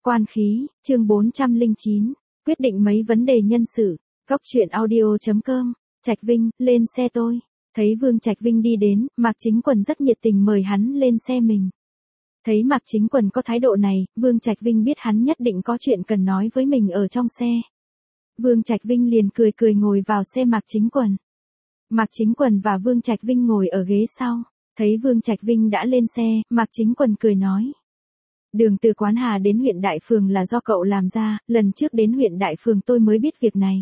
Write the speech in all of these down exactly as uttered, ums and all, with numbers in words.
Quan khí, chương bốn trăm lẻ chín, quyết định mấy vấn đề nhân sự. Góc truyện audio chấm com, Trạch Vinh, lên xe tôi. Thấy Vương Trạch Vinh đi đến, Mạc Chính Quần rất nhiệt tình mời hắn lên xe mình. Thấy Mạc Chính Quần có thái độ này, Vương Trạch Vinh biết hắn nhất định có chuyện cần nói với mình ở trong xe. Vương Trạch Vinh liền cười cười ngồi vào xe Mạc Chính Quần. Mạc Chính Quần và Vương Trạch Vinh ngồi ở ghế sau. Thấy Vương Trạch Vinh đã lên xe, Mạc Chính Quần cười nói. Đường từ Quán Hà đến huyện Đại Phường là do cậu làm ra, lần trước đến huyện Đại Phường tôi mới biết việc này.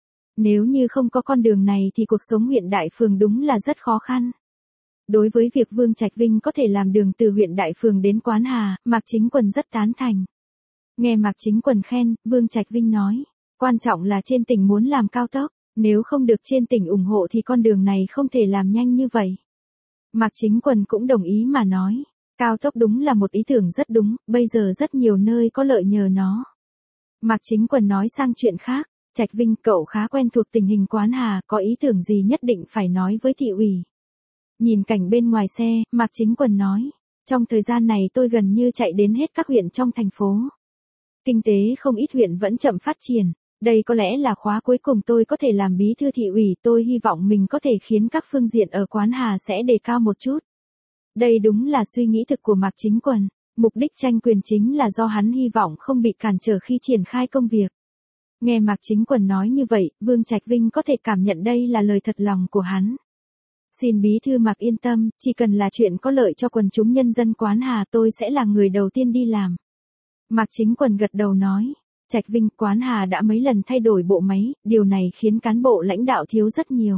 Nếu như không có con đường này thì cuộc sống huyện Đại Phường đúng là rất khó khăn. Đối với việc Vương Trạch Vinh có thể làm đường từ huyện Đại Phường đến Quán Hà, Mạc Chính Quần rất tán thành. Nghe Mạc Chính Quần khen, Vương Trạch Vinh nói, quan trọng là trên tỉnh muốn làm cao tốc, nếu không được trên tỉnh ủng hộ thì con đường này không thể làm nhanh như vậy. Mạc Chính Quần cũng đồng ý mà nói, cao tốc đúng là một ý tưởng rất đúng, bây giờ rất nhiều nơi có lợi nhờ nó. Mạc Chính Quần nói sang chuyện khác, Trạch Vinh cậu khá quen thuộc tình hình Quán Hà, có ý tưởng gì nhất định phải nói với thị ủy. Nhìn cảnh bên ngoài xe, Mạc Chính Quần nói, trong thời gian này tôi gần như chạy đến hết các huyện trong thành phố. Kinh tế không ít huyện vẫn chậm phát triển, đây có lẽ là khóa cuối cùng tôi có thể làm bí thư thị ủy, tôi hy vọng mình có thể khiến các phương diện ở Quán Hà sẽ đề cao một chút. Đây đúng là suy nghĩ thực của Mạc Chính Quần, mục đích tranh quyền chính là do hắn hy vọng không bị cản trở khi triển khai công việc. Nghe Mạc Chính Quần nói như vậy, Vương Trạch Vinh có thể cảm nhận đây là lời thật lòng của hắn. Xin bí thư Mạc yên tâm, chỉ cần là chuyện có lợi cho quần chúng nhân dân Quán Hà tôi sẽ là người đầu tiên đi làm. Mạc Chính Quần gật đầu nói, Trạch Vinh, Quán Hà đã mấy lần thay đổi bộ máy, điều này khiến cán bộ lãnh đạo thiếu rất nhiều.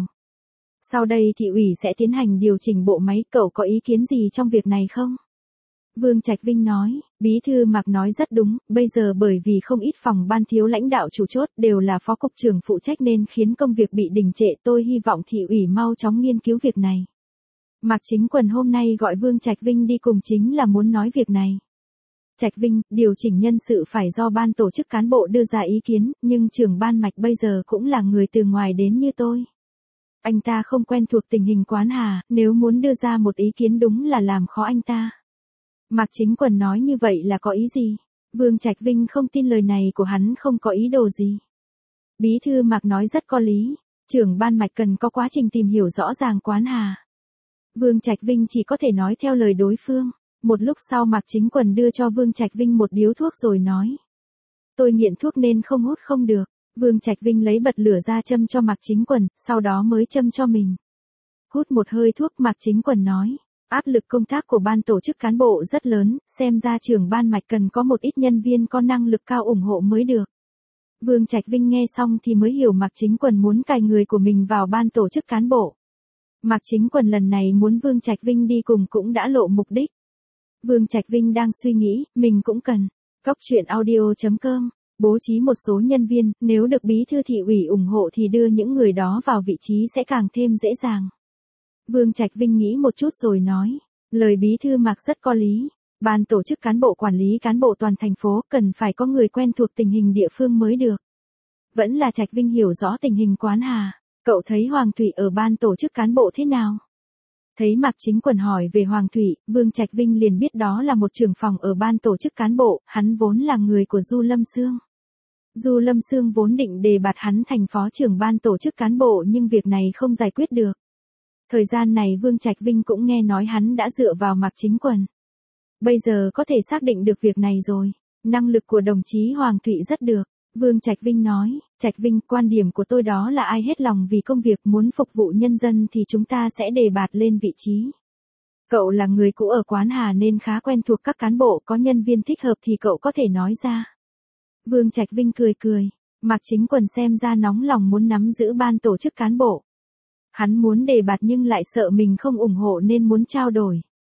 Sau đây thị ủy sẽ tiến hành điều chỉnh bộ máy, cậu có ý kiến gì trong việc này không? Vương Trạch Vinh nói, bí thư Mạc nói rất đúng, bây giờ bởi vì không ít phòng ban thiếu lãnh đạo chủ chốt đều là phó cục trưởng phụ trách nên khiến công việc bị đình trệ, tôi hy vọng thị ủy mau chóng nghiên cứu việc này. Mạc Chính Quần hôm nay gọi Vương Trạch Vinh đi cùng chính là muốn nói việc này. Trạch Vinh, điều chỉnh nhân sự phải do ban tổ chức cán bộ đưa ra ý kiến, nhưng trưởng ban Mạch bây giờ cũng là người từ ngoài đến như tôi. Anh ta không quen thuộc tình hình Quán Hà, nếu muốn đưa ra một ý kiến đúng là làm khó anh ta. Mạc Chính Quần nói như vậy là có ý gì? Vương Trạch Vinh không tin lời này của hắn không có ý đồ gì. Bí thư Mạc nói rất có lý, trưởng ban Mạch cần có quá trình tìm hiểu rõ ràng Quán Hà. Vương Trạch Vinh chỉ có thể nói theo lời đối phương. Một lúc sau Mạc Chính Quần đưa cho Vương Trạch Vinh một điếu thuốc rồi nói. Tôi nghiện thuốc nên không hút không được. Vương Trạch Vinh lấy bật lửa ra châm cho Mạc Chính Quần, sau đó mới châm cho mình. Hút một hơi thuốc Mạc Chính Quần nói. Áp lực công tác của ban tổ chức cán bộ rất lớn, xem ra trưởng ban Mạch cần có một ít nhân viên có năng lực cao ủng hộ mới được. Vương Trạch Vinh nghe xong thì mới hiểu Mạc Chính Quần muốn cài người của mình vào ban tổ chức cán bộ. Mạc Chính Quần lần này muốn Vương Trạch Vinh đi cùng cũng đã lộ mục đích. Vương Trạch Vinh đang suy nghĩ, mình cũng cần. Góc truyện audio chấm com, bố trí một số nhân viên, nếu được bí thư thị ủy ủng hộ thì đưa những người đó vào vị trí sẽ càng thêm dễ dàng. Vương Trạch Vinh nghĩ một chút rồi nói, lời bí thư Mạc rất có lý. Ban tổ chức cán bộ quản lý cán bộ toàn thành phố cần phải có người quen thuộc tình hình địa phương mới được. Vẫn là Trạch Vinh hiểu rõ tình hình Quán Hà. Cậu thấy Hoàng Thủy ở ban tổ chức cán bộ thế nào? Thấy Mạc Chính Quần hỏi về Hoàng Thủy, Vương Trạch Vinh liền biết đó là một trưởng phòng ở ban tổ chức cán bộ, hắn vốn là người của Du Lâm Xương. Du Lâm Xương vốn định đề bạt hắn thành phó trưởng ban tổ chức cán bộ nhưng việc này không giải quyết được. Thời gian này Vương Trạch Vinh cũng nghe nói hắn đã dựa vào Mạc Chính Quần. Bây giờ có thể xác định được việc này rồi, năng lực của đồng chí Hoàng Thủy rất được. Vương Trạch Vinh nói, Trạch Vinh, quan điểm của tôi đó là ai hết lòng vì công việc muốn phục vụ nhân dân thì chúng ta sẽ đề bạt lên vị trí. Cậu là người cũ ở Quán Hà nên khá quen thuộc các cán bộ, có nhân viên thích hợp thì cậu có thể nói ra. Vương Trạch Vinh cười cười, Mạc Chính Quần xem ra nóng lòng muốn nắm giữ ban tổ chức cán bộ. Hắn muốn đề bạt nhưng lại sợ mình không ủng hộ nên muốn trao đổi.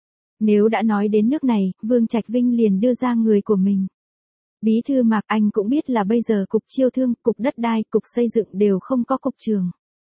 Nếu đã nói đến nước này, Vương Trạch Vinh liền đưa ra người của mình. Bí thư Mạc, anh cũng biết là bây giờ cục chiêu thương, cục đất đai, cục xây dựng đều không có cục trưởng.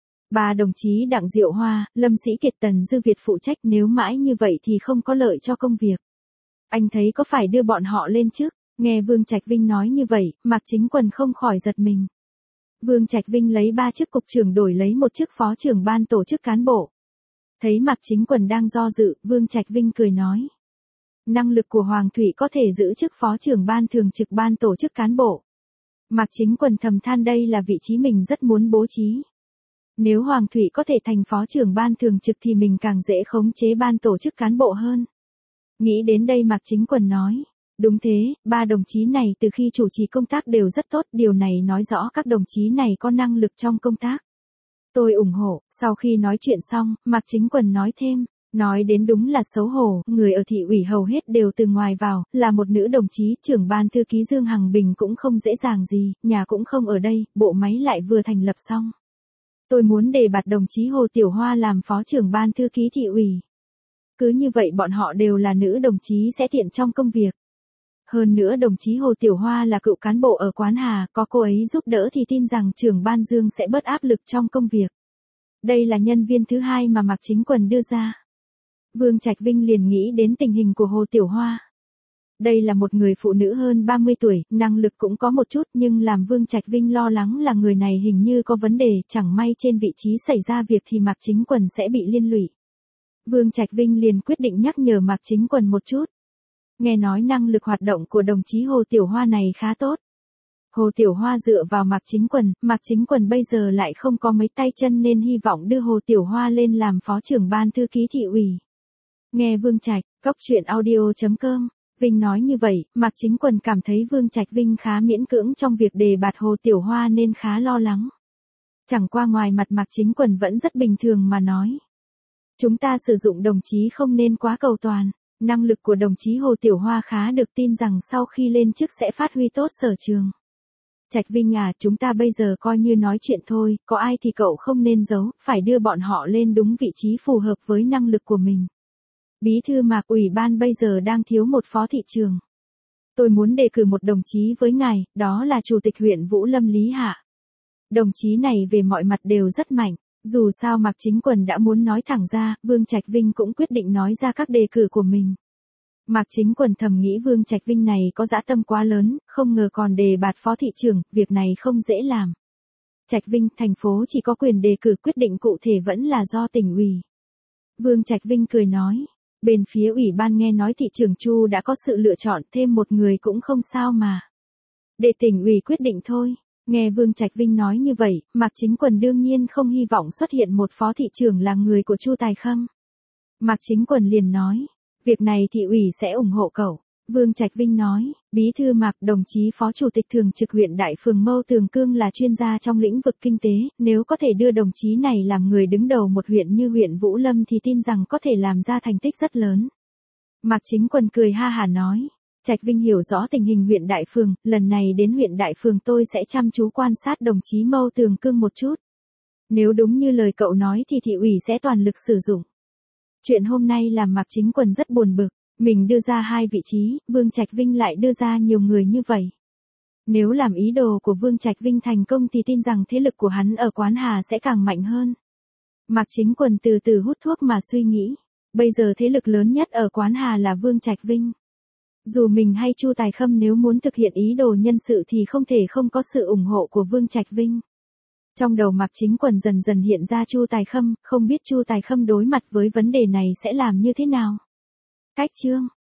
Ba đồng chí Đặng Diệu Hoa, Lâm Sĩ Kiệt, Tần Dư Việt phụ trách, nếu mãi như vậy thì không có lợi cho công việc. Anh thấy có phải đưa bọn họ lên trước? Nghe Vương Trạch Vinh nói như vậy, Mạc Chính Quần không khỏi giật mình. Vương Trạch Vinh lấy ba chức cục trưởng đổi lấy một chức phó trưởng ban tổ chức cán bộ. Thấy Mạc Chính Quần đang do dự, Vương Trạch Vinh cười nói. năng lực của Hoàng Thụy có thể giữ chức phó trưởng ban thường trực ban tổ chức cán bộ. Mạc Chính Quần thầm than đây là vị trí mình rất muốn bố trí. Nếu Hoàng Thụy có thể thành phó trưởng ban thường trực thì mình càng dễ khống chế ban tổ chức cán bộ hơn. Nghĩ đến đây Mạc Chính Quần nói, đúng thế, ba đồng chí này từ khi chủ trì công tác đều rất tốt, điều này nói rõ các đồng chí này có năng lực trong công tác. Tôi ủng hộ. Sau khi nói chuyện xong, Mạc Chính Quần nói thêm, nói đến đúng là xấu hổ, người ở thị ủy hầu hết đều từ ngoài vào, là một nữ đồng chí, trưởng ban thư ký Dương Hằng Bình cũng không dễ dàng gì, nhà cũng không ở đây, bộ máy lại vừa thành lập xong. Tôi muốn đề bạt đồng chí Hồ Tiểu Hoa làm phó trưởng ban thư ký thị ủy. Cứ như vậy bọn họ đều là nữ đồng chí sẽ tiện trong công việc. Hơn nữa đồng chí Hồ Tiểu Hoa là cựu cán bộ ở Quán Hà, có cô ấy giúp đỡ thì tin rằng trưởng ban Dương sẽ bớt áp lực trong công việc. Đây là nhân viên thứ hai mà Mạc Chính Quần đưa ra. Vương Trạch Vinh liền nghĩ đến tình hình của Hồ Tiểu Hoa. Đây là một người phụ nữ hơn ba mươi tuổi, năng lực cũng có một chút nhưng làm Vương Trạch Vinh lo lắng là người này hình như có vấn đề, chẳng may trên vị trí xảy ra việc thì Mạc Chính Quần sẽ bị liên lụy. Vương Trạch Vinh liền quyết định nhắc nhở Mạc Chính Quần một chút. Nghe nói năng lực hoạt động của đồng chí Hồ Tiểu Hoa này khá tốt. Hồ Tiểu Hoa dựa vào Mạc Chính Quần, Mạc Chính Quần bây giờ lại không có mấy tay chân nên hy vọng đưa Hồ Tiểu Hoa lên làm phó trưởng ban thư ký thị ủy. Nghe Vương Trạch, cốc truyện audio chấm com, Vinh nói như vậy, Mạc Chính Quần cảm thấy Vương Trạch Vinh khá miễn cưỡng trong việc đề bạt Hồ Tiểu Hoa nên khá lo lắng. Chẳng qua ngoài mặt Mạc Chính Quần vẫn rất bình thường mà nói. Chúng ta sử dụng đồng chí không nên quá cầu toàn. Năng lực của đồng chí Hồ Tiểu Hoa khá được tin rằng sau khi lên chức sẽ phát huy tốt sở trường. Trạch Vinh à, chúng ta bây giờ coi như nói chuyện thôi, có ai thì cậu không nên giấu, phải đưa bọn họ lên đúng vị trí phù hợp với năng lực của mình. Bí thư Mạc, ủy ban bây giờ đang thiếu một phó thị trường. Tôi muốn đề cử một đồng chí với ngài, đó là Chủ tịch huyện Vũ Lâm Lý Hạ. Đồng chí này về mọi mặt đều rất mạnh. Dù sao Mạc Chính Quần đã muốn nói thẳng ra, Vương Trạch Vinh cũng quyết định nói ra các đề cử của mình. Mạc Chính Quần thầm nghĩ Vương Trạch Vinh này có dã tâm quá lớn, không ngờ còn đề bạt phó thị trưởng, việc này không dễ làm. Trạch Vinh, thành phố chỉ có quyền đề cử, quyết định cụ thể vẫn là do tỉnh ủy. Vương Trạch Vinh cười nói, bên phía ủy ban nghe nói thị trưởng Chu đã có sự lựa chọn, thêm một người cũng không sao mà. Để tỉnh ủy quyết định thôi. Nghe Vương Trạch Vinh nói như vậy, Mạc Chính Quần đương nhiên không hy vọng xuất hiện một phó thị trưởng là người của Chu Tài Khâm. Mạc Chính Quần liền nói, việc này thị ủy sẽ ủng hộ cậu. Vương Trạch Vinh nói, bí thư Mạc, đồng chí phó chủ tịch thường trực huyện Đại Phường Mâu Tường Cương là chuyên gia trong lĩnh vực kinh tế, nếu có thể đưa đồng chí này làm người đứng đầu một huyện như huyện Vũ Lâm thì tin rằng có thể làm ra thành tích rất lớn. Mạc Chính Quần cười ha hả nói, Trạch Vinh hiểu rõ tình hình huyện Đại Phường, lần này đến huyện Đại Phường tôi sẽ chăm chú quan sát đồng chí Mâu Tường Cương một chút. Nếu đúng như lời cậu nói thì thị ủy sẽ toàn lực sử dụng. Chuyện hôm nay làm Mạc Chính Quần rất buồn bực, mình đưa ra hai vị trí, Vương Trạch Vinh lại đưa ra nhiều người như vậy. Nếu làm ý đồ của Vương Trạch Vinh thành công thì tin rằng thế lực của hắn ở Quán Hà sẽ càng mạnh hơn. Mạc Chính Quần từ từ hút thuốc mà suy nghĩ, bây giờ thế lực lớn nhất ở Quán Hà là Vương Trạch Vinh. Dù mình hay Chu Tài Khâm nếu muốn thực hiện ý đồ nhân sự thì không thể không có sự ủng hộ của Vương Trạch Vinh. Trong đầu Mạc Chính Quần dần dần hiện ra Chu Tài Khâm, không biết Chu Tài Khâm đối mặt với vấn đề này sẽ làm như thế nào. Cách chương